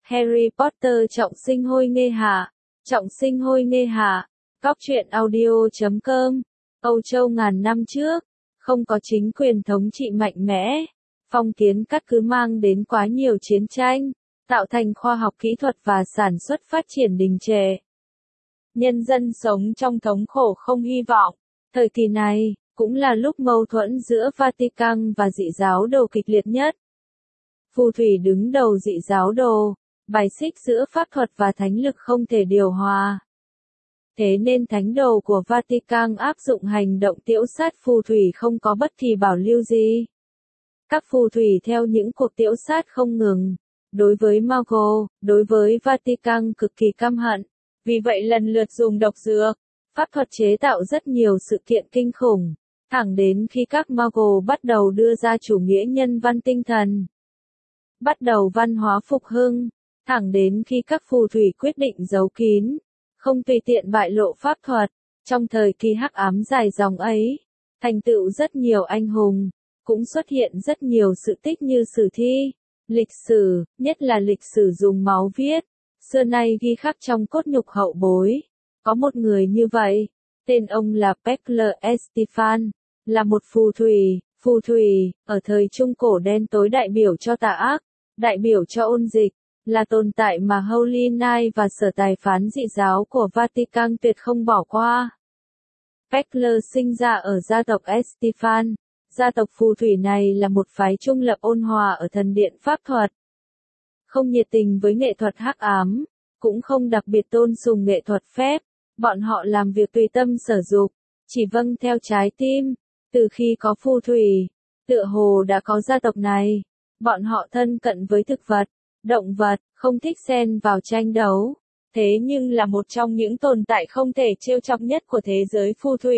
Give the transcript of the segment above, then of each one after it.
Harry Potter trọng sinh hôi nghê hạ. Trọng sinh hôi nghê hạ. Góc truyện audio.com. Âu Châu ngàn năm trước, không có chính quyền thống trị mạnh mẽ. Phong kiến cắt cứ mang đến quá nhiều chiến tranh, tạo thành khoa học kỹ thuật và sản xuất phát triển đình trệ. Nhân dân sống trong thống khổ không hy vọng. Thời kỳ này, cũng là lúc mâu thuẫn giữa Vatican và dị giáo đồ kịch liệt nhất. Phù thủy đứng đầu dị giáo đồ, bài xích giữa pháp thuật và thánh lực không thể điều hòa. Thế nên thánh đồ của Vatican áp dụng hành động tiễu sát phù thủy không có bất kỳ bảo lưu gì. Các phù thủy theo những cuộc tiễu sát không ngừng. Đối với Mago, đối với Vatican cực kỳ căm hận. Vì vậy lần lượt dùng độc dược, pháp thuật chế tạo rất nhiều sự kiện kinh khủng. Thẳng đến khi các Mago bắt đầu đưa ra chủ nghĩa nhân văn tinh thần. Bắt đầu văn hóa phục hưng. Thẳng đến khi các phù thủy quyết định giấu kín. Không tùy tiện bại lộ pháp thuật. Trong thời kỳ hắc ám dài dòng ấy, thành tựu rất nhiều anh hùng. Cũng xuất hiện rất nhiều sự tích như sử thi, lịch sử, nhất là lịch sử dùng máu viết, xưa nay ghi khắc trong cốt nhục hậu bối. Có một người như vậy, tên ông là Pekler Estefan, là một phù thủy, ở thời Trung Cổ đen tối đại biểu cho tà ác, đại biểu cho ôn dịch, là tồn tại mà Holy Knight và sở tài phán dị giáo của Vatican tuyệt không bỏ qua. Pekler sinh ra ở gia tộc Estefan. Gia tộc phù thủy này là một phái trung lập ôn hòa ở thần điện pháp thuật. Không nhiệt tình với nghệ thuật hắc ám, cũng không đặc biệt tôn sùng nghệ thuật phép. Bọn họ làm việc tùy tâm sở dục, chỉ vâng theo trái tim. Từ khi có phù thủy, tựa hồ đã có gia tộc này. Bọn họ thân cận với thực vật, động vật, không thích xen vào tranh đấu. Thế nhưng là một trong những tồn tại không thể trêu chọc nhất của thế giới phù thủy.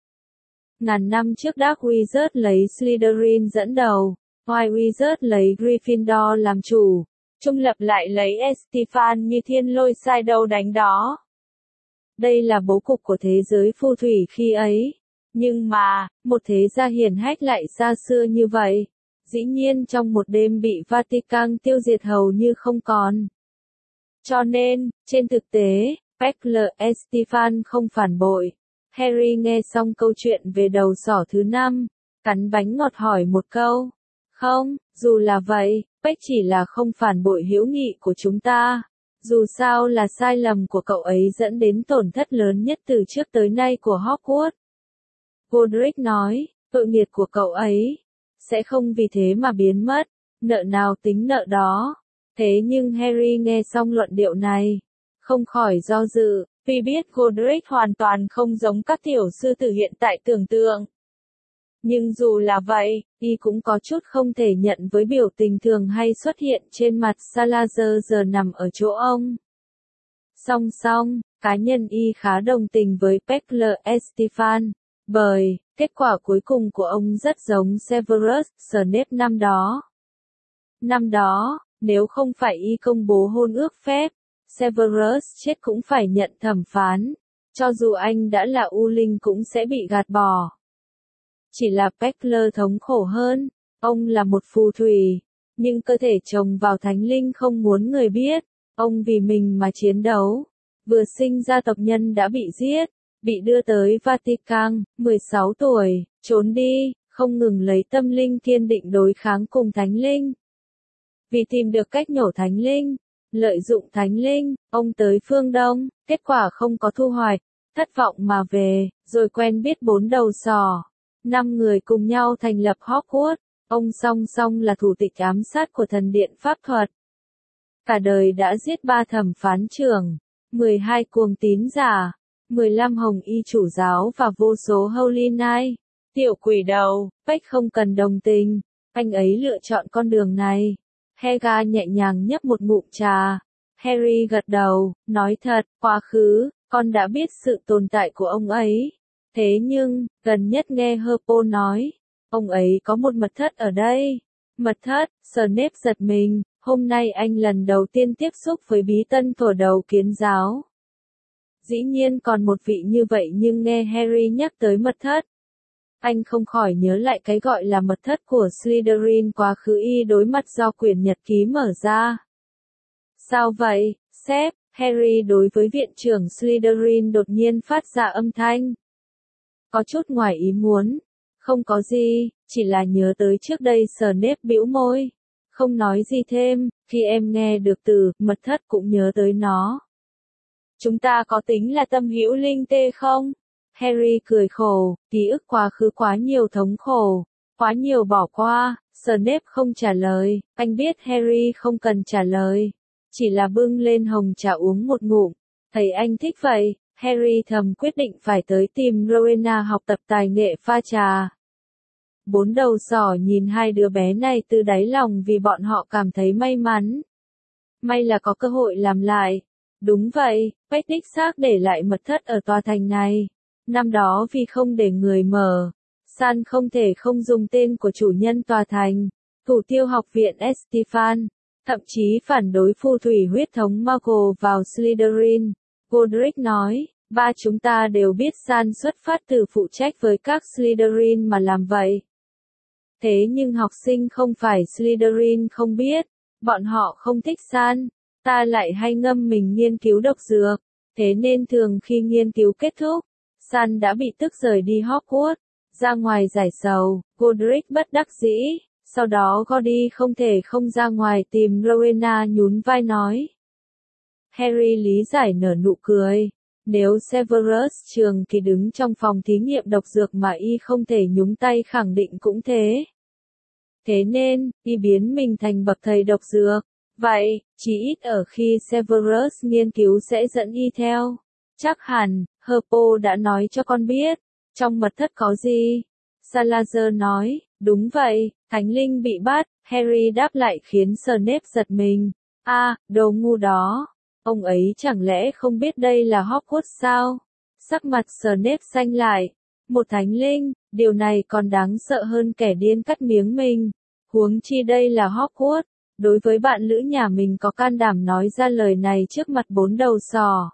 Ngàn năm trước Dark Wizard lấy Slytherin dẫn đầu, White Wizard lấy Gryffindor làm chủ, trung lập lại lấy Estefan như thiên lôi sai đâu đánh đó. Đây là bố cục của thế giới phù thủy khi ấy. Nhưng mà, một thế gia hiển hách lại xa xưa như vậy, dĩ nhiên trong một đêm bị Vatican tiêu diệt hầu như không còn. Cho nên, trên thực tế, Pekler Estefan không phản bội. Harry nghe xong câu chuyện về đầu sỏ thứ 5, cắn bánh ngọt hỏi một câu. Không, dù là vậy, Peck chỉ là không phản bội hữu nghị của chúng ta. Dù sao là sai lầm của cậu ấy dẫn đến tổn thất lớn nhất từ trước tới nay của Hogwarts. Godric nói, tội nghiệp của cậu ấy sẽ không vì thế mà biến mất, nợ nào tính nợ đó. Thế nhưng Harry nghe xong luận điệu này, không khỏi do dự. Vì biết Godric hoàn toàn không giống các tiểu sư tử hiện tại tưởng tượng. Nhưng dù là vậy, y cũng có chút không thể nhận với biểu tình thường hay xuất hiện trên mặt Salazar giờ nằm ở chỗ ông. Song song, cá nhân y khá đồng tình với Pekler Estefan, bởi kết quả cuối cùng của ông rất giống Severus Snape năm đó. Năm đó, nếu không phải y công bố hôn ước phép, Severus chết cũng phải nhận thẩm phán, cho dù anh đã là U Linh cũng sẽ bị gạt bỏ. Chỉ là Pekler thống khổ hơn, ông là một phù thủy, nhưng cơ thể chồng vào thánh linh không muốn người biết, ông vì mình mà chiến đấu. Vừa sinh ra tộc nhân đã bị giết, bị đưa tới Vatican, 16 tuổi, trốn đi, không ngừng lấy tâm linh kiên định đối kháng cùng thánh linh. Vì tìm được cách nhổ thánh linh, lợi dụng thánh linh, ông tới phương Đông, kết quả không có thu hoạch, thất vọng mà về, rồi quen biết 4 đầu sỏ. 5 người cùng nhau thành lập Hogwarts, ông song song là thủ tịch ám sát của thần điện pháp thuật. Cả đời đã giết 3 thẩm phán trưởng, 12 cuồng tín giả, 15 hồng y chủ giáo và vô số Holy Knight. Tiểu quỷ đầu, Peck không cần đồng tình, anh ấy lựa chọn con đường này. Helga nhẹ nhàng nhấp một ngụm trà. Harry gật đầu, nói thật, quá khứ, con đã biết sự tồn tại của ông ấy. Thế nhưng, gần nhất nghe Hermione nói, ông ấy có một mật thất ở đây. Mật thất, Snape giật mình, hôm nay anh lần đầu tiên tiếp xúc với bí tân thổ đầu kiến giáo. Dĩ nhiên còn một vị như vậy nhưng nghe Harry nhắc tới mật thất. Anh không khỏi nhớ lại cái gọi là mật thất của Slytherin quá khứ y đối mặt do quyển nhật ký mở ra. Sao vậy, sếp? Harry đối với viện trưởng Slytherin đột nhiên phát ra âm thanh. Có chút ngoài ý muốn. Không có gì, chỉ là nhớ tới trước đây Snape bĩu môi. Không nói gì thêm, khi em nghe được từ mật thất cũng nhớ tới nó. Chúng ta có tính là tâm hữu linh tê không? Harry cười khổ, ký ức quá khứ quá nhiều thống khổ, quá nhiều bỏ qua. Snape không trả lời, anh biết Harry không cần trả lời. Chỉ là bưng lên hồng trà uống một ngụm. Thấy anh thích vậy, Harry thầm quyết định phải tới tìm Rowena học tập tài nghệ pha trà. Bốn đầu sỏ nhìn hai đứa bé này từ đáy lòng vì bọn họ cảm thấy may mắn. May là có cơ hội làm lại. Đúng vậy, Peck đích xác để lại mật thất ở tòa thành này. Năm đó vì không để người mở, San không thể không dùng tên của chủ nhân tòa thành, thủ tiêu học viện Estefan, thậm chí phản đối phù thủy huyết thống Muggle vào Slytherin. Godric nói, ba chúng ta đều biết San xuất phát từ phụ trách với các Slytherin mà làm vậy. Thế nhưng học sinh không phải Slytherin không biết, bọn họ không thích San, ta lại hay ngâm mình nghiên cứu độc dược, thế nên thường khi nghiên cứu kết thúc, San đã bị tức rời đi Hogwarts, ra ngoài giải sầu. Godric bất đắc dĩ, sau đó Gordy không thể không ra ngoài tìm Rowena nhún vai nói. Harry lý giải nở nụ cười. Nếu Severus Trường Kỳ đứng trong phòng thí nghiệm độc dược mà y không thể nhúng tay khẳng định cũng thế. Thế nên, y biến mình thành bậc thầy độc dược. Vậy, chỉ ít ở khi Severus nghiên cứu sẽ dẫn y theo. Chắc hẳn, Herpo đã nói cho con biết. Trong mật thất có gì? Salazar nói, đúng vậy, Thánh Linh bị bắt. Harry đáp lại khiến Snape giật mình. Đồ ngu đó. Ông ấy chẳng lẽ không biết đây là Hogwarts sao? Sắc mặt Snape xanh lại. Một thánh linh, điều này còn đáng sợ hơn kẻ điên cắt miếng mình. Huống chi đây là Hogwarts. Đối với bạn lữ nhà mình có can đảm nói ra lời này trước mặt bốn đầu sỏ.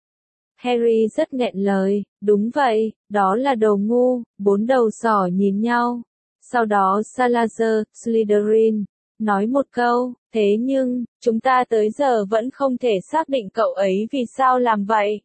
Harry rất nghẹn lời, đúng vậy, đó là đồ ngu. Bốn đầu sỏ nhìn nhau. Sau đó Salazar, Slytherin, nói một câu, thế nhưng, chúng ta tới giờ vẫn không thể xác định cậu ấy vì sao làm vậy.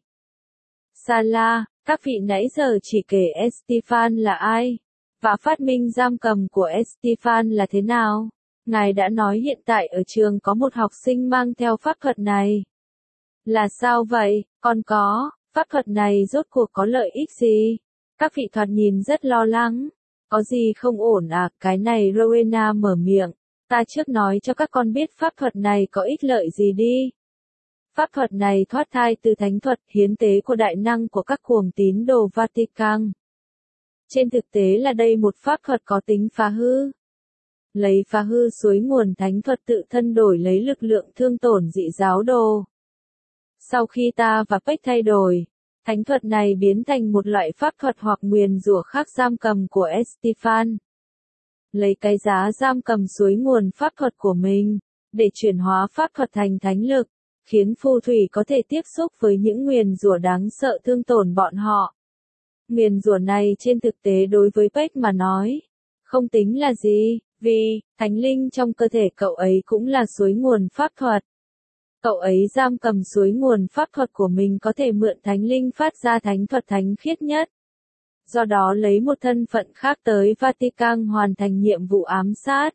Sala, các vị nãy giờ chỉ kể Estefan là ai, và phát minh giam cầm của Estefan là thế nào. Ngài đã nói hiện tại ở trường có một học sinh mang theo pháp thuật này. Là sao vậy, còn có, pháp thuật này rốt cuộc có lợi ích gì? Các vị thoạt nhìn rất lo lắng. Có gì không ổn à, cái này Rowena mở miệng. Ta trước nói cho các con biết pháp thuật này có ích lợi gì đi. Pháp thuật này thoát thai từ thánh thuật hiến tế của đại năng của các cuồng tín đồ Vatican. Trên thực tế là đây một pháp thuật có tính phá hư. Lấy phá hư suối nguồn thánh thuật tự thân đổi lấy lực lượng thương tổn dị giáo đồ. Sau khi ta và Peck thay đổi, thánh thuật này biến thành một loại pháp thuật hoặc nguyền rủa khác giam cầm của Estefan. Lấy cái giá giam cầm suối nguồn pháp thuật của mình, để chuyển hóa pháp thuật thành thánh lực, khiến phù thủy có thể tiếp xúc với những nguyền rủa đáng sợ thương tổn bọn họ. Nguyền rủa này trên thực tế đối với Peck mà nói, không tính là gì, vì, thánh linh trong cơ thể cậu ấy cũng là suối nguồn pháp thuật. Cậu ấy giam cầm suối nguồn pháp thuật của mình có thể mượn thánh linh phát ra thánh thuật thánh khiết nhất. Do đó lấy một thân phận khác tới Vatican hoàn thành nhiệm vụ ám sát.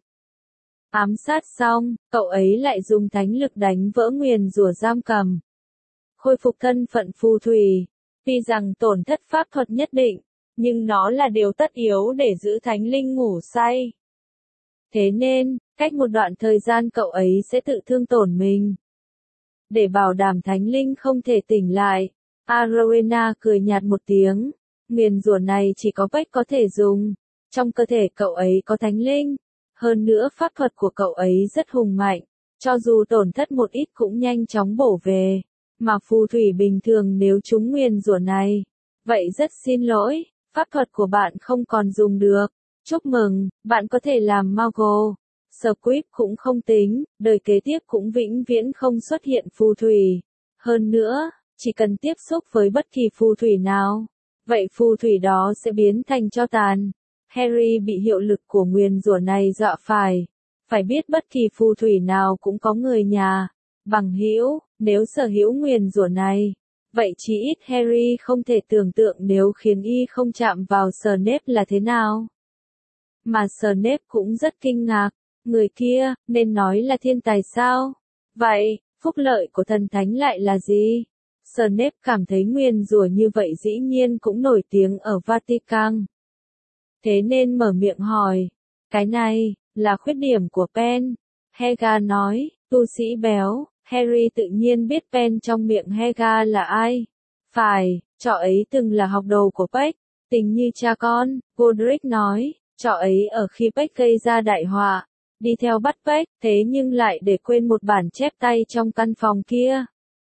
Ám sát xong, cậu ấy lại dùng thánh lực đánh vỡ nguyền rủa giam cầm. Khôi phục thân phận phù thủy. Tuy rằng tổn thất pháp thuật nhất định, nhưng nó là điều tất yếu để giữ thánh linh ngủ say. Thế nên, cách một đoạn thời gian cậu ấy sẽ tự thương tổn mình. Để bảo đảm thánh linh không thể tỉnh lại, Rowena cười nhạt một tiếng. Nguyền rủa này chỉ có Peck có thể dùng. Trong cơ thể cậu ấy có thánh linh. Hơn nữa pháp thuật của cậu ấy rất hùng mạnh. Cho dù tổn thất một ít cũng nhanh chóng bổ về. Mà phù thủy bình thường nếu trúng nguyền rủa này. Vậy rất xin lỗi, pháp thuật của bạn không còn dùng được. Chúc mừng, bạn có thể làm Muggle. Squib cũng không tính, đời kế tiếp cũng vĩnh viễn không xuất hiện phù thủy. Hơn nữa, chỉ cần tiếp xúc với bất kỳ phù thủy nào, vậy phù thủy đó sẽ biến thành tro tàn. Harry bị hiệu lực của nguyền rủa này dọa phải biết bất kỳ phù thủy nào cũng có người nhà, Bằng hữu, nếu sở hữu nguyền rủa này, vậy chí ít Harry không thể tưởng tượng nếu khiến y không chạm vào Snape là thế nào. Mà Snape cũng rất kinh ngạc, người kia, nên nói là thiên tài sao? Vậy, phúc lợi của thần thánh lại là gì? Snape cảm thấy nguyền rủa như vậy dĩ nhiên cũng nổi tiếng ở Vatican. Thế nên mở miệng hỏi, cái này, là khuyết điểm của Pen. Helga nói, tu sĩ béo, Harry tự nhiên biết Pen trong miệng Helga là ai. Phải, trò ấy từng là học đồ của Peck, tình như cha con, Godric nói, trò ấy ở khi Peck gây ra đại họa, đi theo bắt Peck, thế nhưng lại để quên một bản chép tay trong căn phòng kia.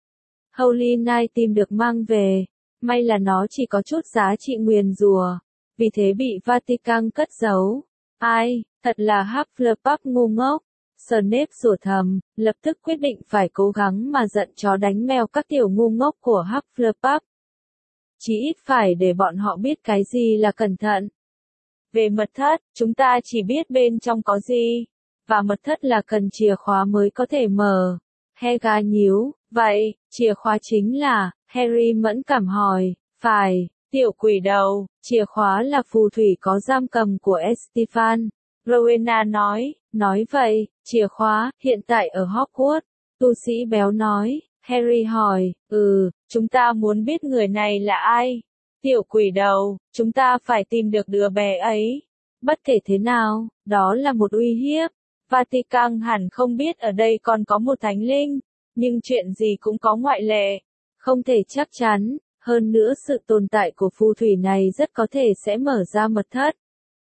Holy Knight tìm được mang về, may là nó chỉ có chút giá trị nguyền rủa, vì thế bị Vatican cất giấu. Ai, thật là Hufflepuff ngu ngốc. Snape rủa thầm, lập tức quyết định phải cố gắng mà giận chó đánh mèo các tiểu ngu ngốc của Hufflepuff. Chí ít phải để bọn họ biết cái gì là cẩn thận. Về mật thất, chúng ta chỉ biết bên trong có gì, và mật thất là cần chìa khóa mới có thể mở. Helga nhíu, vậy, chìa khóa chính là, Harry mẫn cảm hỏi, phải, tiểu quỷ đầu, chìa khóa là phù thủy có giam cầm của Estefan. Rowena nói vậy, chìa khóa, hiện tại ở Hogwarts. Tu sĩ béo nói, Harry hỏi, chúng ta muốn biết người này là ai? Tiểu quỷ đầu, chúng ta phải tìm được đứa bé ấy. Bất kể thế nào, đó là một uy hiếp. Vatican hẳn không biết ở đây còn có một thánh linh, nhưng chuyện gì cũng có ngoại lệ. Không thể chắc chắn, hơn nữa sự tồn tại của phù thủy này rất có thể sẽ mở ra mật thất.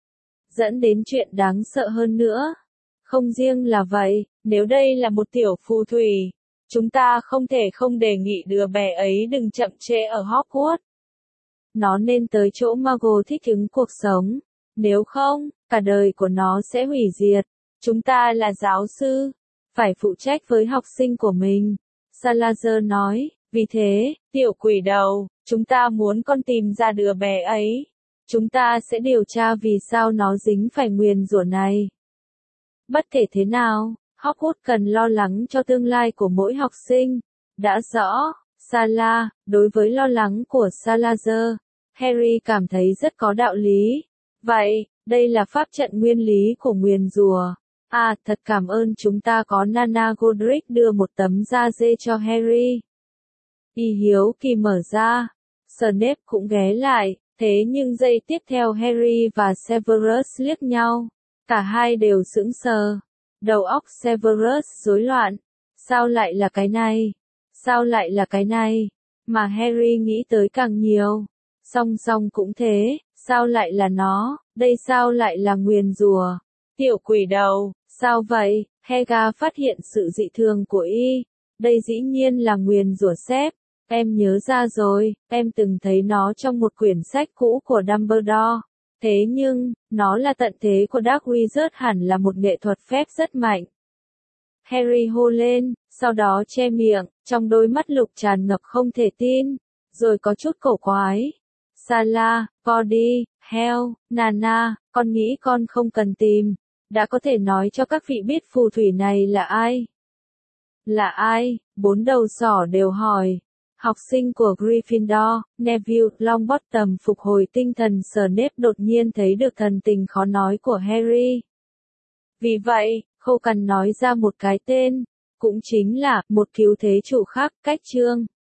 Dẫn đến chuyện đáng sợ hơn nữa. Không riêng là vậy, nếu đây là một tiểu phù thủy, chúng ta không thể không đề nghị đứa bé ấy đừng chậm trễ ở Hogwarts. Nó nên tới chỗ Muggle thích ứng cuộc sống, nếu không, cả đời của nó sẽ hủy diệt. Chúng ta là giáo sư, phải phụ trách với học sinh của mình. Salazar nói, vì thế, tiểu quỷ đầu, chúng ta muốn con tìm ra đứa bé ấy. Chúng ta sẽ điều tra vì sao nó dính phải nguyền rủa này. Bất kể thế nào, Hogwarts cần lo lắng cho tương lai của mỗi học sinh. Đã rõ, Sala, đối với lo lắng của Salazar, Harry cảm thấy rất có đạo lý. Vậy, đây là pháp trận nguyên lý của nguyền rủa. À, thật cảm ơn chúng ta có Nana Godric đưa một tấm da dê cho Harry. Y hiếu kỳ mở ra. Snape cũng ghé lại, thế nhưng giây tiếp theo Harry và Severus liếc nhau. Cả hai đều sững sờ. Đầu óc Severus rối loạn. Sao lại là cái này? Sao lại là cái này? Mà Harry nghĩ tới càng nhiều. Song song cũng thế, sao lại là nó? Đây sao lại là nguyền rủa? Tiểu quỷ đầu, sao vậy? Helga phát hiện sự dị thường của y. Đây dĩ nhiên là nguyền rủa xếp. Em nhớ ra rồi, em từng thấy nó trong một quyển sách cũ của Dumbledore. Thế nhưng, nó là tận thế của Dark Wizard hẳn là một nghệ thuật phép rất mạnh. Harry hô lên, sau đó che miệng, trong đôi mắt lục tràn ngập không thể tin, rồi có chút cổ quái. Sala, Cody, Hell, Nana, con nghĩ con không cần tìm, đã có thể nói cho các vị biết phù thủy này là ai. Là ai? Bốn đầu sỏ đều hỏi. Học sinh của Gryffindor, Neville Longbottom phục hồi tinh thần. Snape đột nhiên thấy được thần tình khó nói của Harry. Vì vậy, khô cằn nói ra một cái tên, cũng chính là một cứu thế chủ khác, cách chương.